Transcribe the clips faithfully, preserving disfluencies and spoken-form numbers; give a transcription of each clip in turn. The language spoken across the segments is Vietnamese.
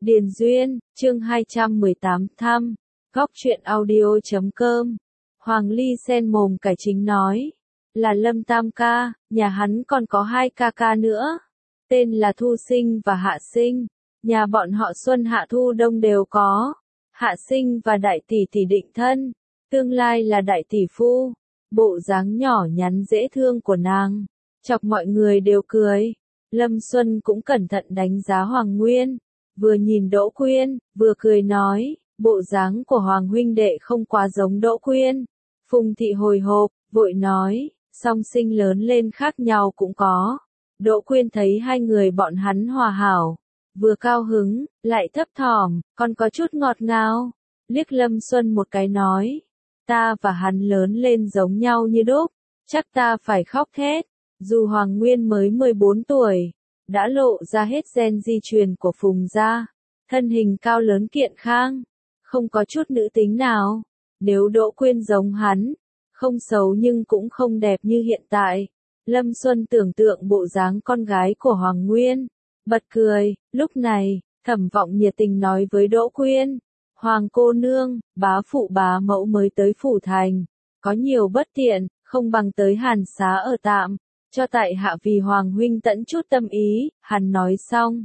Điền Duyên, chương hai trăm mười tám thăm, góc truyện audio chấm com. Hoàng Ly sen mồm cải chính nói, là Lâm Tam ca, nhà hắn còn có hai ca ca nữa, tên là Thu Sinh và Hạ Sinh, nhà bọn họ Xuân Hạ Thu Đông đều có, Hạ Sinh và đại tỷ tỷ định thân, tương lai là đại tỷ phu, bộ dáng nhỏ nhắn dễ thương của nàng, chọc mọi người đều cười. Lâm Xuân cũng cẩn thận đánh giá Hoàng Nguyên, vừa nhìn Đỗ Quyên, vừa cười nói, bộ dáng của Hoàng huynh đệ không quá giống Đỗ Quyên. Phùng Thị hồi hộp, vội nói, song sinh lớn lên khác nhau cũng có. Đỗ Quyên thấy hai người bọn hắn hòa hảo, vừa cao hứng, lại thấp thỏm, còn có chút ngọt ngào. Liếc Lâm Xuân một cái nói, ta và hắn lớn lên giống nhau như đúc, chắc ta phải khóc thét. Dù Hoàng Nguyên mới mười bốn tuổi, đã lộ ra hết gen di truyền của Phùng gia, thân hình cao lớn kiện khang, không có chút nữ tính nào. Nếu Đỗ Quyên giống hắn, không xấu nhưng cũng không đẹp như hiện tại. Lâm Xuân tưởng tượng bộ dáng con gái của Hoàng Nguyên, bật cười. Lúc này, Thẩm Vọng nhiệt tình nói với Đỗ Quyên, Hoàng cô nương, bá phụ bá mẫu mới tới phủ thành, có nhiều bất tiện, không bằng tới Hàn Xá ở tạm, cho tại hạ vì Hoàng huynh tẫn chút tâm ý. Hắn nói xong,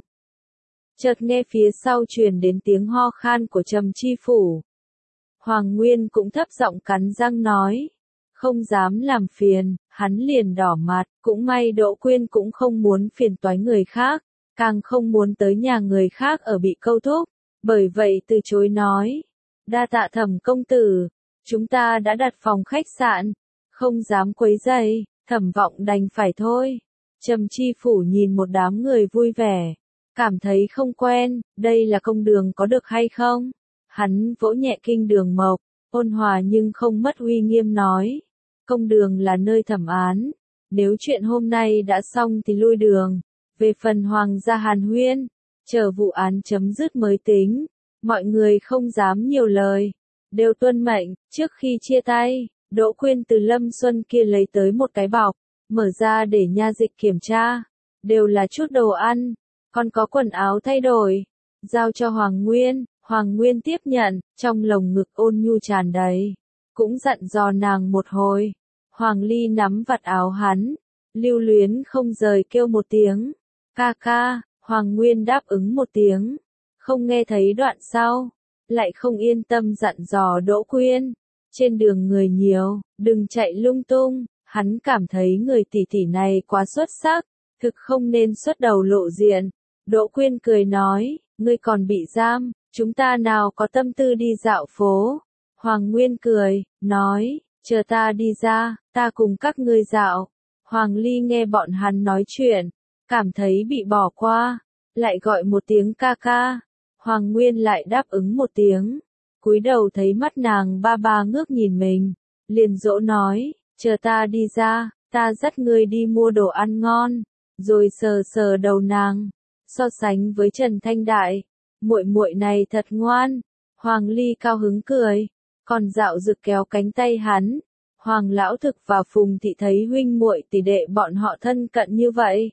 chợt nghe phía sau truyền đến tiếng ho khan của Trầm Chi Phủ. Hoàng Nguyên cũng thấp giọng cắn răng nói, không dám làm phiền. Hắn liền đỏ mặt, cũng may Đỗ Quyên cũng không muốn phiền toái người khác, càng không muốn tới nhà người khác ở bị câu thúc, bởi vậy từ chối nói, đa tạ Thẩm công tử, chúng ta đã đặt phòng khách sạn, không dám quấy rầy. Thẩm Vọng đành phải thôi. Trầm Chi Phủ nhìn một đám người vui vẻ, cảm thấy không quen, đây là công đường có được hay không? Hắn vỗ nhẹ kinh đường mộc, ôn hòa nhưng không mất uy nghiêm nói, công đường là nơi thẩm án, nếu chuyện hôm nay đã xong thì lui đường, về phần Hoàng gia hàn huyên, chờ vụ án chấm dứt mới tính. Mọi người không dám nhiều lời, đều tuân mệnh. Trước khi chia tay, Đỗ Quyên từ Lâm Xuân kia lấy tới một cái bọc, mở ra để nha dịch kiểm tra, đều là chút đồ ăn, còn có quần áo thay đổi, giao cho Hoàng Nguyên. Hoàng Nguyên tiếp nhận, trong lồng ngực ôn nhu tràn đầy, cũng dặn dò nàng một hồi. Hoàng Ly nắm vạt áo hắn, lưu luyến không rời kêu một tiếng, ca ca. Hoàng Nguyên đáp ứng một tiếng, không nghe thấy đoạn sau, lại không yên tâm dặn dò Đỗ Quyên, trên đường người nhiều, đừng chạy lung tung. Hắn cảm thấy người tỷ tỷ này quá xuất sắc, thực không nên xuất đầu lộ diện. Đỗ Quyên cười nói, ngươi còn bị giam, chúng ta nào có tâm tư đi dạo phố. Hoàng Nguyên cười, nói, chờ ta đi ra, ta cùng các ngươi dạo. Hoàng Ly nghe bọn hắn nói chuyện, cảm thấy bị bỏ qua, lại gọi một tiếng ca ca. Hoàng Nguyên lại đáp ứng một tiếng, cúi đầu thấy mắt nàng ba ba ngước nhìn mình, liền dỗ nói, chờ ta đi ra, ta dắt ngươi đi mua đồ ăn ngon. Rồi sờ sờ đầu nàng, so sánh với Trần Thanh Đại, muội muội này thật ngoan. Hoàng Ly cao hứng cười, còn dạo dực kéo cánh tay hắn. Hoàng lão thực và Phùng Thị thấy huynh muội tỷ đệ bọn họ thân cận như vậy,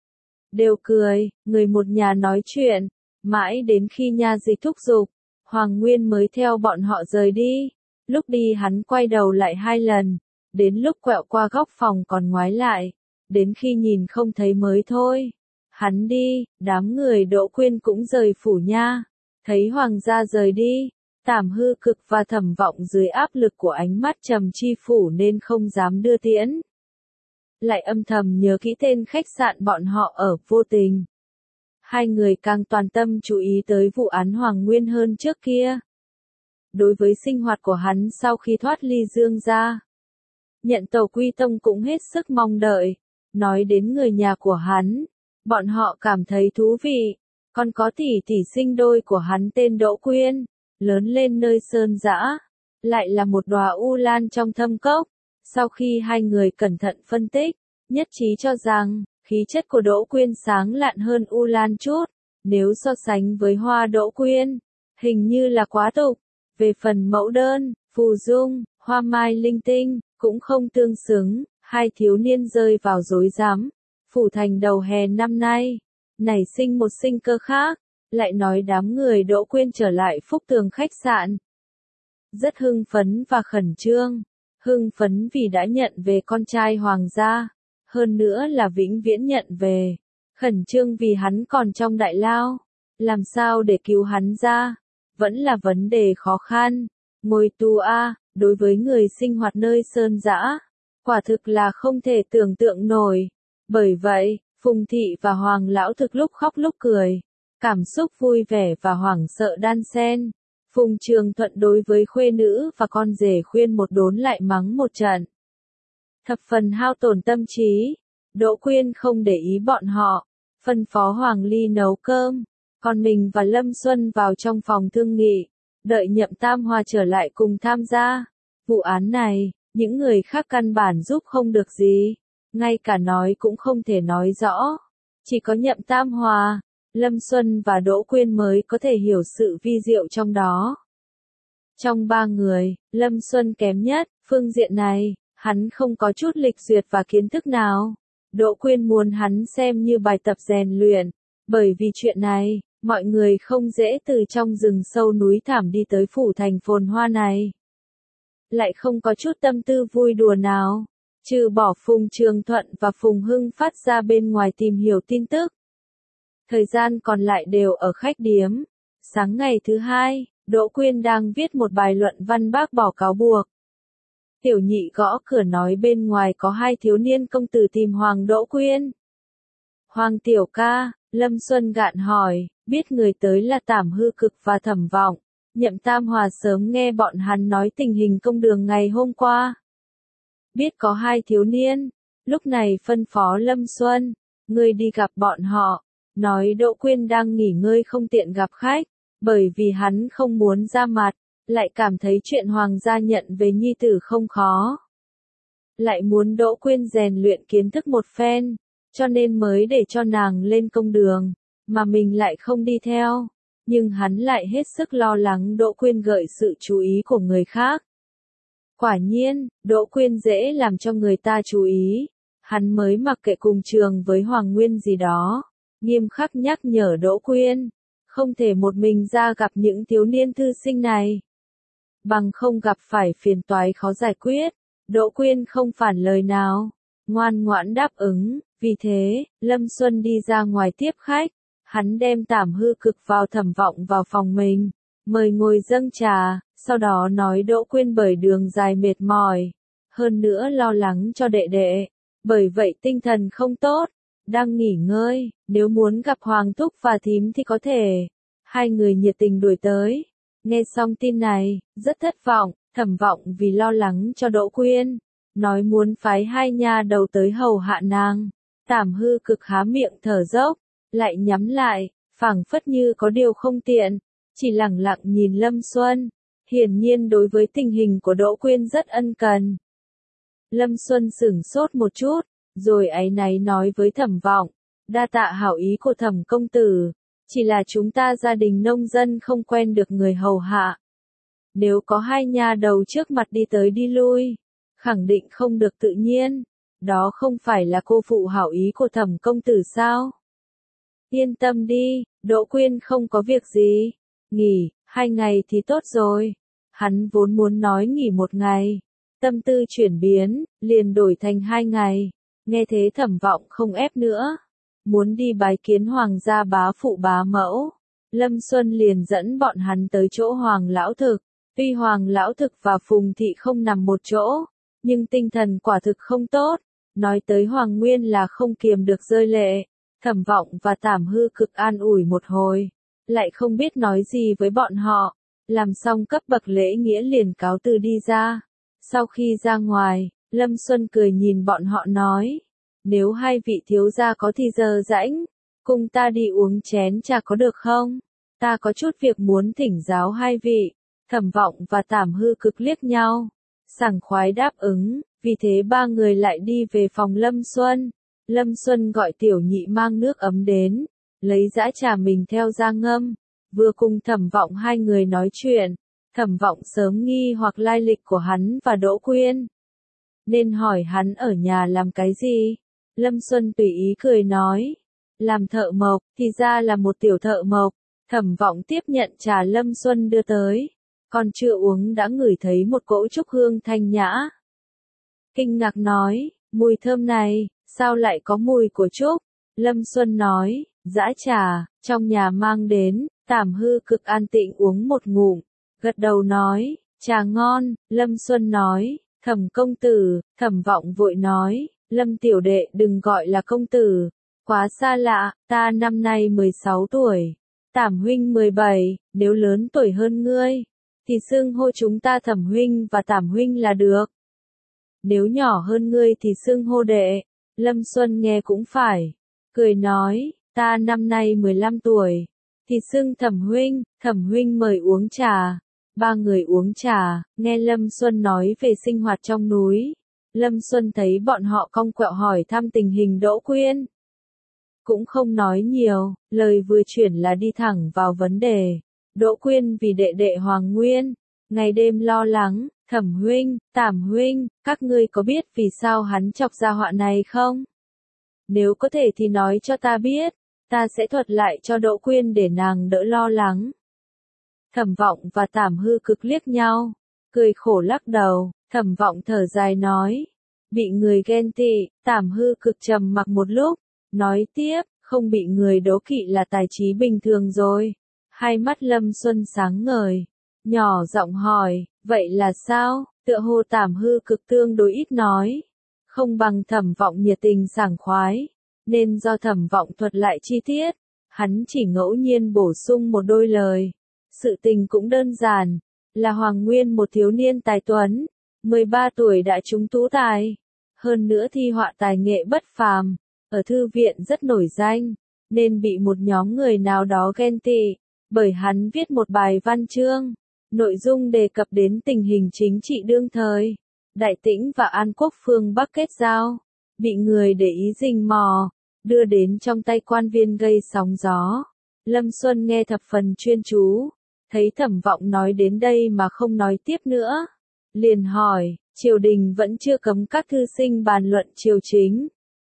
đều cười, người một nhà nói chuyện, mãi đến khi nha dịch thúc giục, Hoàng Nguyên mới theo bọn họ rời đi. Lúc đi hắn quay đầu lại hai lần, đến lúc quẹo qua góc phòng còn ngoái lại, đến khi nhìn không thấy mới thôi. Hắn đi, đám người Đỗ Quyên cũng rời phủ nha, thấy Hoàng gia rời đi, Tảm Hư Cực và Thẩm Vọng dưới áp lực của ánh mắt Trầm Chi Phủ nên không dám đưa tiễn, lại âm thầm nhớ kỹ tên khách sạn bọn họ ở. Vô tình, hai người càng toàn tâm chú ý tới vụ án Hoàng Nguyên hơn trước kia. Đối với sinh hoạt của hắn sau khi thoát ly Dương gia, nhận tàu quy tông cũng hết sức mong đợi. Nói đến người nhà của hắn, bọn họ cảm thấy thú vị, còn có tỷ tỷ sinh đôi của hắn tên Đỗ Quyên, lớn lên nơi sơn dã, lại là một đóa u lan trong thâm cốc. Sau khi hai người cẩn thận phân tích, nhất trí cho rằng, khí chất của Đỗ Quyên sáng lạn hơn u lan chút, nếu so sánh với hoa Đỗ Quyên, hình như là quá tục. Về phần mẫu đơn, phù dung, hoa mai linh tinh, cũng không tương xứng. Hai thiếu niên rơi vào rối rắm. Phủ thành đầu hè năm nay, nảy sinh một sinh cơ khác, lại nói đám người Đỗ Quyên trở lại Phúc Tường khách sạn. Rất hưng phấn và khẩn trương, hưng phấn vì đã nhận về con trai hoàng gia, hơn nữa là vĩnh viễn nhận về, khẩn trương vì hắn còn trong đại lao, làm sao để cứu hắn ra, vẫn là vấn đề khó khăn. Ngồi tù a, đối với người sinh hoạt nơi sơn dã, quả thực là không thể tưởng tượng nổi. Bởi vậy, Phùng Thị và Hoàng Lão Thực lúc khóc lúc cười, cảm xúc vui vẻ và hoảng sợ đan xen. Phùng Trường Thuận đối với khuê nữ và con rể khuyên một đốn lại mắng một trận. Thập phần hao tổn tâm trí, Đỗ Quyên không để ý bọn họ, phân phó Hoàng Ly nấu cơm, còn mình và Lâm Xuân vào trong phòng thương nghị, đợi Nhậm Tam Hoa trở lại cùng tham gia. Vụ án này, những người khác căn bản giúp không được gì, ngay cả nói cũng không thể nói rõ. Chỉ có Nhậm Tam Hoa, Lâm Xuân và Đỗ Quyên mới có thể hiểu sự vi diệu trong đó. Trong ba người, Lâm Xuân kém nhất, phương diện này, hắn không có chút lịch duyệt và kiến thức nào. Đỗ Quyên muốn hắn xem như bài tập rèn luyện, bởi vì chuyện này, mọi người không dễ từ trong rừng sâu núi thảm đi tới phủ thành phồn hoa này. Lại không có chút tâm tư vui đùa nào, trừ bỏ Phùng Trường Thuận và Phùng Hưng phát ra bên ngoài tìm hiểu tin tức. Thời gian còn lại đều ở khách điếm. Sáng ngày thứ hai, Đỗ Quyên đang viết một bài luận văn bác bỏ cáo buộc. Tiểu Nhị gõ cửa nói bên ngoài có hai thiếu niên công tử tìm Hoàng Đỗ Quyên. Hoàng tiểu ca, Lâm Xuân gạn hỏi, biết người tới là Tảm Hư Cực và Thẩm Vọng. Nhậm Tam Hòa sớm nghe bọn hắn nói tình hình công đường ngày hôm qua. Biết có hai thiếu niên, lúc này phân phó Lâm Xuân, ngươi đi gặp bọn họ, nói Đỗ Quyên đang nghỉ ngơi không tiện gặp khách, bởi vì hắn không muốn ra mặt, lại cảm thấy chuyện hoàng gia nhận về nhi tử không khó. Lại muốn Đỗ Quyên rèn luyện kiến thức một phen, cho nên mới để cho nàng lên công đường, mà mình lại không đi theo. Nhưng hắn lại hết sức lo lắng Đỗ Quyên gợi sự chú ý của người khác. Quả nhiên, Đỗ Quyên dễ làm cho người ta chú ý. Hắn mới mặc kệ cùng trường với Hoàng Nguyên gì đó, nghiêm khắc nhắc nhở Đỗ Quyên, không thể một mình ra gặp những thiếu niên thư sinh này. Bằng không gặp phải phiền toái khó giải quyết. Đỗ Quyên không phản lời nào, ngoan ngoãn đáp ứng. Vì thế, Lâm Xuân đi ra ngoài tiếp khách. Hắn đem Tảm Hư Cực vào Thẩm Vọng vào phòng mình, mời ngồi dâng trà, sau đó nói Đỗ Quyên bởi đường dài mệt mỏi, hơn nữa lo lắng cho đệ đệ, bởi vậy tinh thần không tốt, đang nghỉ ngơi, nếu muốn gặp Hoàng Thúc và Thím thì có thể. Hai người nhiệt tình đuổi tới, nghe xong tin này, rất thất vọng. Thẩm Vọng vì lo lắng cho Đỗ Quyên, nói muốn phái hai nha đầu tới hầu hạ nàng. Tảm Hư Cực há miệng thở dốc, lại nhắm lại, phảng phất như có điều không tiện, chỉ lẳng lặng nhìn Lâm Xuân, hiển nhiên đối với tình hình của Đỗ Quyên rất ân cần. Lâm Xuân sửng sốt một chút, rồi áy náy nói với Thẩm Vọng, đa tạ hảo ý của Thẩm công tử, chỉ là chúng ta gia đình nông dân không quen được người hầu hạ. Nếu có hai nha đầu trước mặt đi tới đi lui, khẳng định không được tự nhiên, đó không phải là cô phụ hảo ý của Thẩm công tử sao? Yên tâm đi, Đỗ Quyên không có việc gì. Nghỉ, hai ngày thì tốt rồi. Hắn vốn muốn nói nghỉ một ngày. Tâm tư chuyển biến, liền đổi thành hai ngày. Nghe thế Thẩm Vọng không ép nữa. Muốn đi bái kiến hoàng gia bá phụ bá mẫu. Lâm Xuân liền dẫn bọn hắn tới chỗ Hoàng Lão Thực. Tuy Hoàng Lão Thực và Phùng Thị không nằm một chỗ, nhưng tinh thần quả thực không tốt. Nói tới Hoàng Nguyên là không kiềm được rơi lệ. Thẩm Vọng và Tảm Hư Cực an ủi một hồi, lại không biết nói gì với bọn họ, làm xong cấp bậc lễ nghĩa liền cáo từ đi ra. Sau khi ra ngoài, Lâm Xuân cười nhìn bọn họ nói, nếu hai vị thiếu gia có thì giờ rãnh, cùng ta đi uống chén trà có được không? Ta có chút việc muốn thỉnh giáo hai vị. Thẩm Vọng và Tảm Hư Cực liếc nhau, sảng khoái đáp ứng, vì thế ba người lại đi về phòng Lâm Xuân. Lâm Xuân gọi Tiểu Nhị mang nước ấm đến, lấy dã trà mình theo ra ngâm, vừa cùng Thẩm Vọng hai người nói chuyện. Thẩm Vọng sớm nghi hoặc lai lịch của hắn và Đỗ Quyên, nên hỏi hắn ở nhà làm cái gì. Lâm Xuân tùy ý cười nói, làm thợ mộc, thì ra là một tiểu thợ mộc. Thẩm Vọng tiếp nhận trà Lâm Xuân đưa tới, còn chưa uống đã ngửi thấy một cỗ trúc hương thanh nhã. Kinh ngạc nói, mùi thơm này, sao lại có mùi của trúc? Lâm Xuân nói, dã trà, trong nhà mang đến, Tảm Hư cực an tĩnh uống một ngụm, gật đầu nói, trà ngon. Lâm Xuân nói, Thẩm công tử. Thẩm Vọng vội nói, Lâm tiểu đệ đừng gọi là công tử, quá xa lạ, ta năm nay mười sáu tuổi, Tảm huynh mười bảy, nếu lớn tuổi hơn ngươi, thì xưng hô chúng ta Thẩm huynh và Tảm huynh là được. Nếu nhỏ hơn ngươi thì xưng hô đệ. Lâm Xuân nghe cũng phải, cười nói, ta năm nay mười lăm tuổi, thì xưng Thẩm huynh. Thẩm huynh mời uống trà. Ba người uống trà, nghe Lâm Xuân nói về sinh hoạt trong núi. Lâm Xuân thấy bọn họ cong quẹo hỏi thăm tình hình Đỗ Quyên. Cũng không nói nhiều, lời vừa chuyển là đi thẳng vào vấn đề. Đỗ Quyên vì đệ đệ Hoàng Nguyên, ngày đêm lo lắng. Thẩm huynh, Tảm huynh, các ngươi có biết vì sao hắn chọc ra họa này không? Nếu có thể thì nói cho ta biết, ta sẽ thuật lại cho Đỗ Quyên để nàng đỡ lo lắng. Thẩm Vọng và Tảm Hư cực liếc nhau, cười khổ lắc đầu. Thẩm Vọng thở dài nói, bị người ghen tị. Tảm Hư cực trầm mặc một lúc, nói tiếp, không bị người đố kỵ là tài trí bình thường rồi. Hai mắt Lâm Xuân sáng ngời, nhỏ giọng hỏi, vậy là sao? Tựa hồ Tảm Hư cực tương đối ít nói, không bằng Thẩm Vọng nhiệt tình sảng khoái, nên do Thẩm Vọng thuật lại chi tiết, hắn chỉ ngẫu nhiên bổ sung một đôi lời. Sự tình cũng đơn giản, là Hoàng Nguyên một thiếu niên tài tuấn, mười ba tuổi đã trúng tú tài, hơn nữa thi họa tài nghệ bất phàm, ở thư viện rất nổi danh, nên bị một nhóm người nào đó ghen tị, bởi hắn viết một bài văn chương, nội dung đề cập đến tình hình chính trị đương thời, Đại Tĩnh và An Quốc phương Bắc kết giao, bị người để ý rình mò, đưa đến trong tay quan viên gây sóng gió. Lâm Xuân nghe thập phần chuyên chú, thấy Thẩm Vọng nói đến đây mà không nói tiếp nữa, liền hỏi, triều đình vẫn chưa cấm các thư sinh bàn luận triều chính.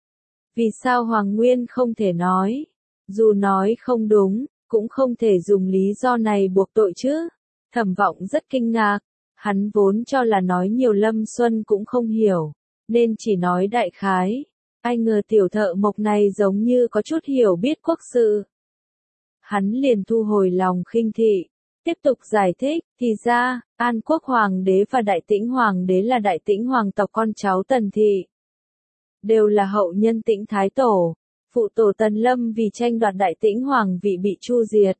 Vì sao Hoàng Nguyên không thể nói? Dù nói không đúng, cũng không thể dùng lý do này buộc tội chứ. Thẩm Vọng rất kinh ngạc, hắn vốn cho là nói nhiều Lâm Xuân cũng không hiểu, nên chỉ nói đại khái. Ai ngờ tiểu thợ mộc này giống như có chút hiểu biết quốc sự. Hắn liền thu hồi lòng khinh thị, tiếp tục giải thích, thì ra, An Quốc Hoàng đế và Đại Tĩnh Hoàng đế là Đại Tĩnh Hoàng tộc con cháu Tần Thị. Đều là hậu nhân Tĩnh Thái Tổ, phụ tổ Tần Lâm vì tranh đoạt Đại Tĩnh Hoàng vị bị tru diệt.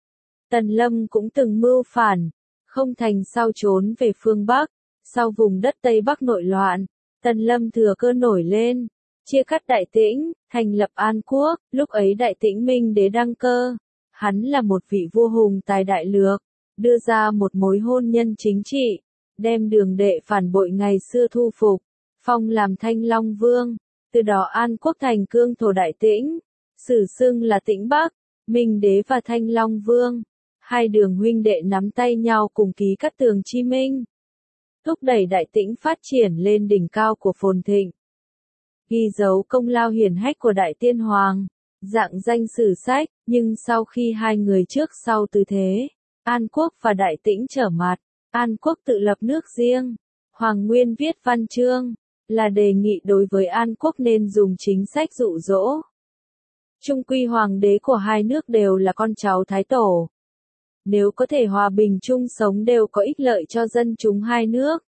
Tần Lâm cũng từng mưu phản, không thành sau trốn về phương Bắc, sau vùng đất Tây Bắc nội loạn, Tần Lâm thừa cơ nổi lên, chia cắt Đại Tĩnh, thành lập An Quốc, lúc ấy Đại Tĩnh Minh đế đăng cơ. Hắn là một vị vua hùng tài đại lược, đưa ra một mối hôn nhân chính trị, đem đường đệ phản bội ngày xưa thu phục, phong làm Thanh Long Vương, từ đó An Quốc thành cương thổ Đại Tĩnh, sử xưng là Tĩnh Bắc. Minh đế và Thanh Long Vương, hai đường huynh đệ nắm tay nhau cùng ký Cát Tường Chi Minh, thúc đẩy Đại Tĩnh phát triển lên đỉnh cao của phồn thịnh, ghi dấu công lao hiển hách của Đại Tiên Hoàng, dạng danh sử sách. Nhưng sau khi hai người trước sau tư thế, An Quốc và Đại Tĩnh trở mặt, An Quốc tự lập nước riêng, Hoàng Nguyên viết văn chương, là đề nghị đối với An Quốc nên dùng chính sách dụ dỗ. Chung quy hoàng đế của hai nước đều là con cháu Thái Tổ. Nếu có thể hòa bình chung sống đều có ích lợi cho dân chúng hai nước.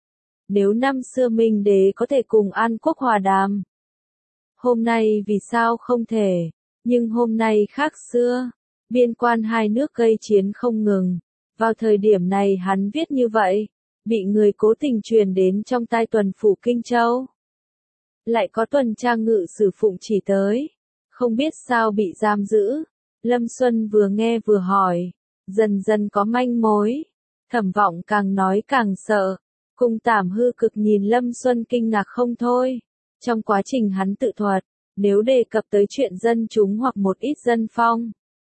Nếu năm xưa Minh đế có thể cùng An Quốc hòa đàm, hôm nay vì sao không thể? Nhưng hôm nay khác xưa, biên quan hai nước gây chiến không ngừng. Vào thời điểm này hắn viết như vậy, bị người cố tình truyền đến trong tai tuần phủ Kinh Châu. Lại có tuần tra ngự sử Phụng Chỉ tới, không biết sao bị giam giữ. Lâm Xuân vừa nghe vừa hỏi, dần dần có manh mối. Thẩm Vọng càng nói càng sợ, cùng Tảm Hư cực nhìn Lâm Xuân kinh ngạc không thôi. Trong quá trình hắn tự thuật, nếu đề cập tới chuyện dân chúng hoặc một ít dân phong,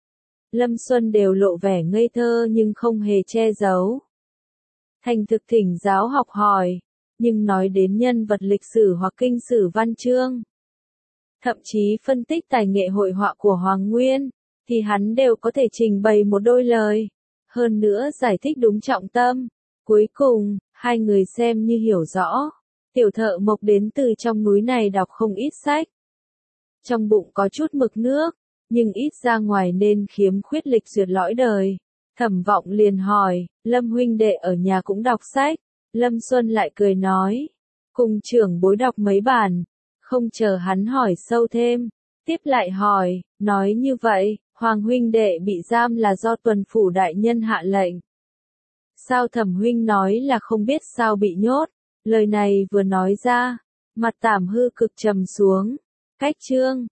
Lâm Xuân đều lộ vẻ ngây thơ nhưng không hề che giấu. Thành thực thỉnh giáo học hỏi, nhưng nói đến nhân vật lịch sử hoặc kinh sử văn chương, thậm chí phân tích tài nghệ hội họa của Hoàng Nguyên, thì hắn đều có thể trình bày một đôi lời. Hơn nữa giải thích đúng trọng tâm. Cuối cùng, hai người xem như hiểu rõ. Tiểu thợ mộc đến từ trong núi này đọc không ít sách. Trong bụng có chút mực nước, nhưng ít ra ngoài nên khiếm khuyết lịch duyệt lõi đời. Thẩm Vọng liền hỏi, Lâm huynh đệ ở nhà cũng đọc sách. Lâm Xuân lại cười nói, cùng trưởng bối đọc mấy bản. Không chờ hắn hỏi sâu thêm, tiếp lại hỏi, nói như vậy, Hoàng huynh đệ bị giam là do tuần phủ đại nhân hạ lệnh. Sao Thẩm huynh nói là không biết sao bị nhốt? Lời này vừa nói ra, mặt Tảm Hư cực trầm xuống. Cách chương